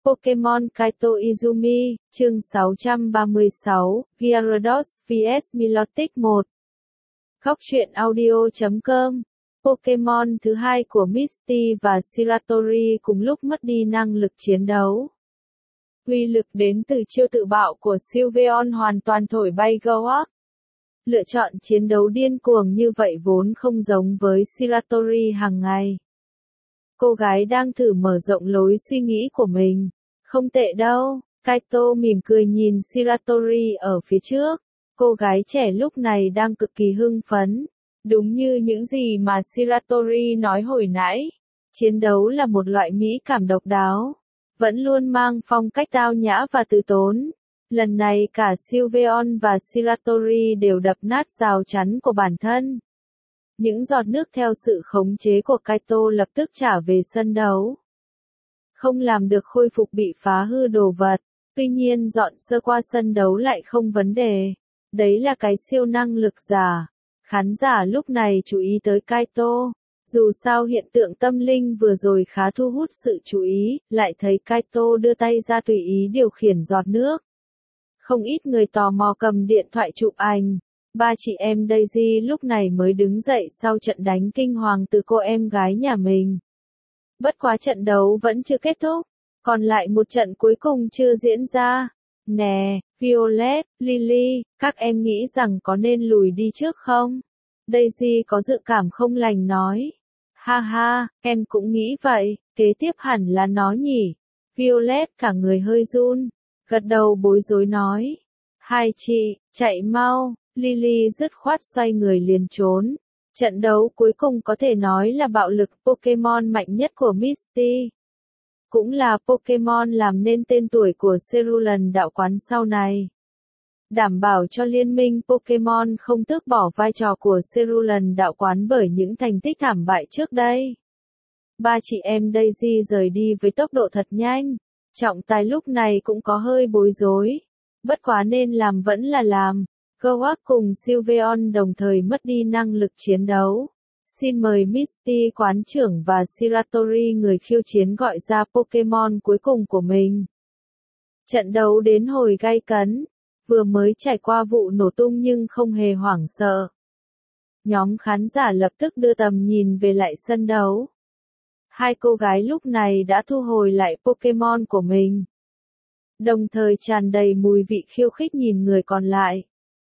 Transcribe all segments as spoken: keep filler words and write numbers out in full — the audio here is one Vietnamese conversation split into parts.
Pokemon Kaito Izumi, chương sáu trăm ba mươi sáu, Gyarados vs Milotic một. Khóc chuyện audio chấm com. Pokemon thứ hai của Misty và Ceratori cùng lúc mất đi năng lực chiến đấu. Uy lực đến từ chiêu tự bạo của Sylveon hoàn toàn thổi bay Goak. Lựa chọn chiến đấu điên cuồng như vậy vốn không giống với Ceratori hàng ngày. Cô gái đang thử mở rộng lối suy nghĩ của mình. Không tệ đâu, Kaito mỉm cười nhìn Ceratori ở phía trước. Cô gái trẻ lúc này đang cực kỳ hưng phấn. Đúng như những gì mà Ceratori nói hồi nãy. Chiến đấu là một loại mỹ cảm độc đáo. Vẫn luôn mang phong cách tao nhã và từ tốn. Lần này cả Sylveon và Ceratori đều đập nát rào chắn của bản thân. Những giọt nước theo sự khống chế của Kaito lập tức trả về sân đấu. Không làm được khôi phục bị phá hư đồ vật, tuy nhiên dọn sơ qua sân đấu lại không vấn đề. Đấy là cái siêu năng lực giả. Khán giả lúc này chú ý tới Kaito. Dù sao hiện tượng tâm linh vừa rồi khá thu hút sự chú ý, lại thấy Kaito đưa tay ra tùy ý điều khiển giọt nước. Không ít người tò mò cầm điện thoại chụp ảnh. Ba chị em Daisy lúc này mới đứng dậy sau trận đánh kinh hoàng từ cô em gái nhà mình. Bất quá trận đấu vẫn chưa kết thúc, còn lại một trận cuối cùng chưa diễn ra. Nè, Violet, Lily, các em nghĩ rằng có nên lùi đi trước không? Daisy có dự cảm không lành nói. Ha ha, em cũng nghĩ vậy, kế tiếp hẳn là nó nhỉ. Violet cả người hơi run, gật đầu bối rối nói. Hai chị, chạy mau. Lily dứt khoát xoay người liền trốn. Trận đấu cuối cùng có thể nói là bạo lực Pokemon mạnh nhất của Misty. Cũng là Pokemon làm nên tên tuổi của Cerulean đạo quán sau này. Đảm bảo cho liên minh Pokemon không tước bỏ vai trò của Cerulean đạo quán bởi những thành tích thảm bại trước đây. Ba chị em Daisy rời đi với tốc độ thật nhanh. Trọng tài lúc này cũng có hơi bối rối. Bất quá nên làm vẫn là làm. Goak cùng Sylveon đồng thời mất đi năng lực chiến đấu. Xin mời Misty quán trưởng và Ceratori người khiêu chiến gọi ra Pokemon cuối cùng của mình. Trận đấu đến hồi gay cấn, vừa mới trải qua vụ nổ tung nhưng không hề hoảng sợ. Nhóm khán giả lập tức đưa tầm nhìn về lại sân đấu. Hai cô gái lúc này đã thu hồi lại Pokemon của mình. Đồng thời tràn đầy mùi vị khiêu khích nhìn người còn lại.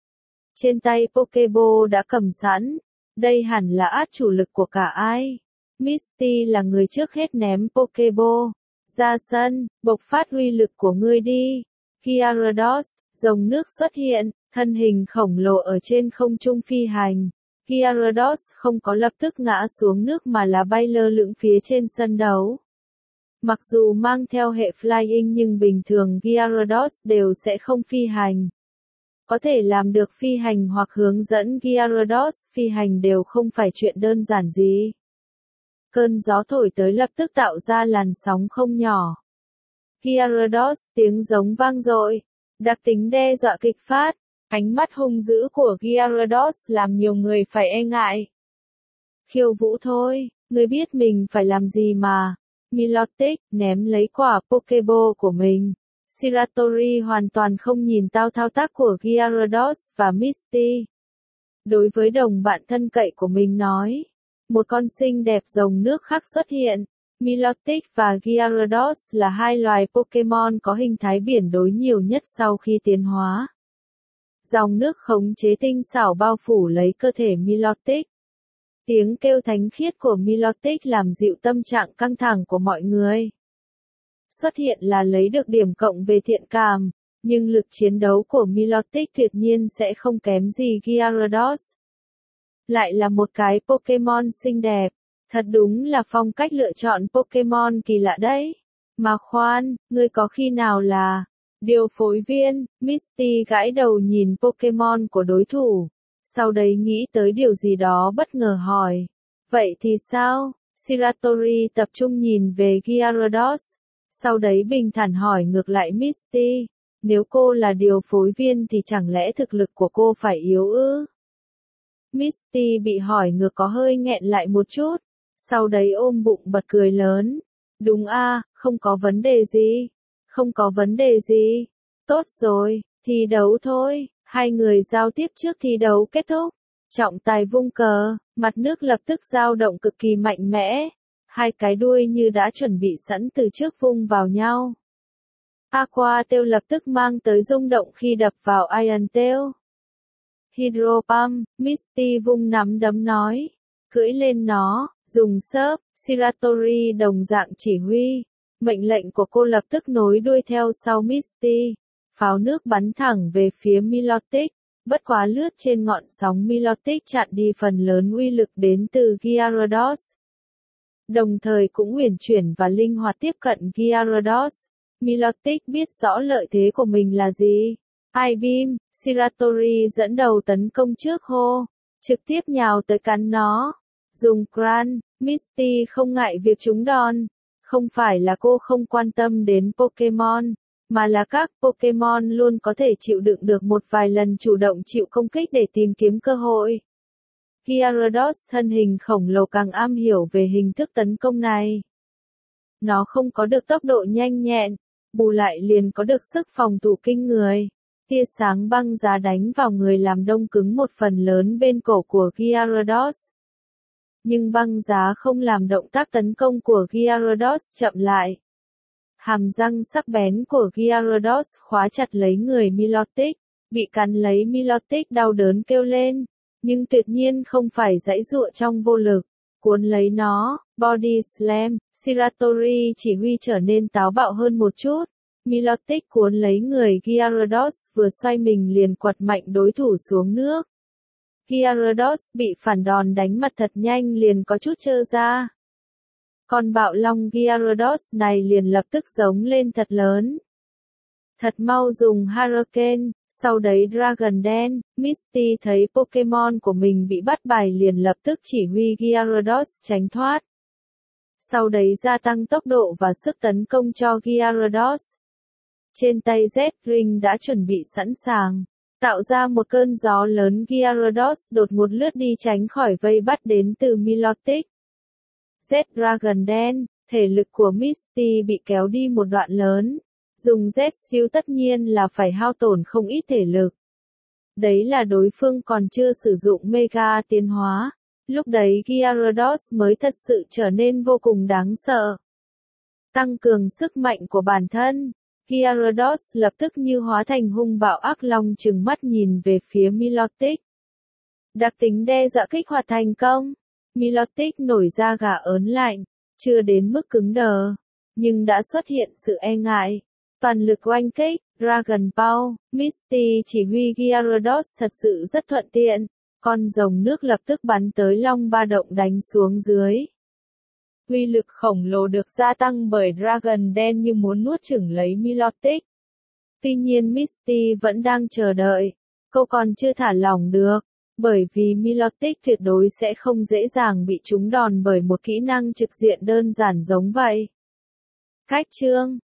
Trên tay Pokeball đã cầm sẵn, đây hẳn là át chủ lực của cả ai. Misty là người trước hết ném Pokeball ra sân, bộc phát uy lực của ngươi đi. Gyarados, rồng nước xuất hiện, thân hình khổng lồ ở trên không trung phi hành. Gyarados không có lập tức ngã xuống nước mà là bay lơ lửng phía trên sân đấu. Mặc dù mang theo hệ Flying nhưng bình thường Gyarados đều sẽ không phi hành. Có thể làm được phi hành hoặc hướng dẫn Gyarados phi hành đều không phải chuyện đơn giản gì. Cơn gió thổi tới lập tức tạo ra làn sóng không nhỏ. Gyarados tiếng giống vang dội, đặc tính đe dọa kịch phát, ánh mắt hung dữ của Gyarados làm nhiều người phải e ngại. Khiêu vũ thôi, ngươi biết mình phải làm gì mà. Milotic ném lấy quả Pokeball của mình. Ceratori hoàn toàn không nhìn tao thao tác của Gyarados và Misty. Đối với đồng bạn thân cậy của mình nói. Một con xinh đẹp rồng nước khác xuất hiện. Milotic và Gyarados là hai loài Pokemon có hình thái biển đối nhiều nhất sau khi tiến hóa. Dòng nước khống chế tinh xảo bao phủ lấy cơ thể Milotic. Tiếng kêu thánh khiết của Milotic làm dịu tâm trạng căng thẳng của mọi người. Xuất hiện là lấy được điểm cộng về thiện cảm, nhưng lực chiến đấu của Milotic tuyệt nhiên sẽ không kém gì Gyarados. Lại là một cái Pokemon xinh đẹp, thật đúng là phong cách lựa chọn Pokemon kỳ lạ đấy. Mà khoan, ngươi có khi nào là điều phối viên? Misty gãi đầu nhìn Pokemon của đối thủ, sau đấy nghĩ tới điều gì đó bất ngờ hỏi. Vậy thì sao? Ceratori tập trung nhìn về Gyarados. Sau đấy bình thản hỏi ngược lại Misty, nếu cô là điều phối viên thì chẳng lẽ thực lực của cô phải yếu ư? Misty bị hỏi ngược có hơi nghẹn lại một chút, sau đấy ôm bụng bật cười lớn. Đúng a, không có vấn đề gì. Không có vấn đề gì. Tốt rồi, thi đấu thôi. Hai người giao tiếp trước thi đấu kết thúc. Trọng tài vung cờ, mặt nước lập tức dao động cực kỳ mạnh mẽ. Hai cái đuôi như đã chuẩn bị sẵn từ trước vung vào nhau. Aqua Tail lập tức mang tới rung động khi đập vào Iron Tail. Hydro Pump, Misty vung nắm đấm nói. Cưỡi lên nó, dùng sớp, Shiratori đồng dạng chỉ huy. Mệnh lệnh của cô lập tức nối đuôi theo sau Misty. Pháo nước bắn thẳng về phía Milotic. Bất quá lướt trên ngọn sóng Milotic chặn đi phần lớn uy lực đến từ Gyarados. Đồng thời cũng uyển chuyển và linh hoạt tiếp cận Gyarados. Milotic biết rõ lợi thế của mình là gì. I-Beam, Shiratori dẫn đầu tấn công trước hô. Trực tiếp nhào tới cắn nó. Dùng Cran, Misty không ngại việc trúng đòn. Không phải là cô không quan tâm đến Pokemon, mà là các Pokemon luôn có thể chịu đựng được một vài lần chủ động chịu công kích để tìm kiếm cơ hội. Gyarados thân hình khổng lồ càng am hiểu về hình thức tấn công này. Nó không có được tốc độ nhanh nhẹn, bù lại liền có được sức phòng thủ kinh người. Tia sáng băng giá đánh vào người làm đông cứng một phần lớn bên cổ của Gyarados. Nhưng băng giá không làm động tác tấn công của Gyarados chậm lại. Hàm răng sắc bén của Gyarados khóa chặt lấy người Milotic, bị cắn lấy Milotic đau đớn kêu lên, nhưng tuyệt nhiên không phải giãy giụa trong vô lực, cuốn lấy nó, Body Slam, Shiratori chỉ huy trở nên táo bạo hơn một chút. Milotic cuốn lấy người Gyarados vừa xoay mình liền quật mạnh đối thủ xuống nước. Gyarados bị phản đòn đánh mặt thật nhanh liền có chút trơ ra. Con bạo long Gyarados này liền lập tức giống lên thật lớn. Thật mau dùng Hurricane, sau đấy Dragon Dance. Misty thấy Pokemon của mình bị bắt bài liền lập tức chỉ huy Gyarados tránh thoát. Sau đấy gia tăng tốc độ và sức tấn công cho Gyarados. Trên tay Z-Ring đã chuẩn bị sẵn sàng. Tạo ra một cơn gió lớn, Gyarados đột ngột lướt đi tránh khỏi vây bắt đến từ Milotic. Z-Dragon Dance, thể lực của Misty bị kéo đi một đoạn lớn. Dùng Z-Skill tất nhiên là phải hao tổn không ít thể lực. Đấy là đối phương còn chưa sử dụng Mega tiến hóa. Lúc đấy Gyarados mới thật sự trở nên vô cùng đáng sợ. Tăng cường sức mạnh của bản thân. Gyarados lập tức như hóa thành hung bạo ác long trừng mắt nhìn về phía Milotic. Đặc tính đe dọa kích hoạt thành công. Milotic nổi da gà ớn lạnh, chưa đến mức cứng đờ, nhưng đã xuất hiện sự e ngại. Toàn lực oanh kích, Dragon Ball, Misty chỉ huy Gyarados thật sự rất thuận tiện. Con rồng nước lập tức bắn tới long ba động đánh xuống dưới. Uy lực khổng lồ được gia tăng bởi Dragon Dance như muốn nuốt chửng lấy Milotic. Tuy nhiên Misty vẫn đang chờ đợi. Cô còn chưa thả lỏng được, bởi vì Milotic tuyệt đối sẽ không dễ dàng bị trúng đòn bởi một kỹ năng trực diện đơn giản giống vậy. Cách chương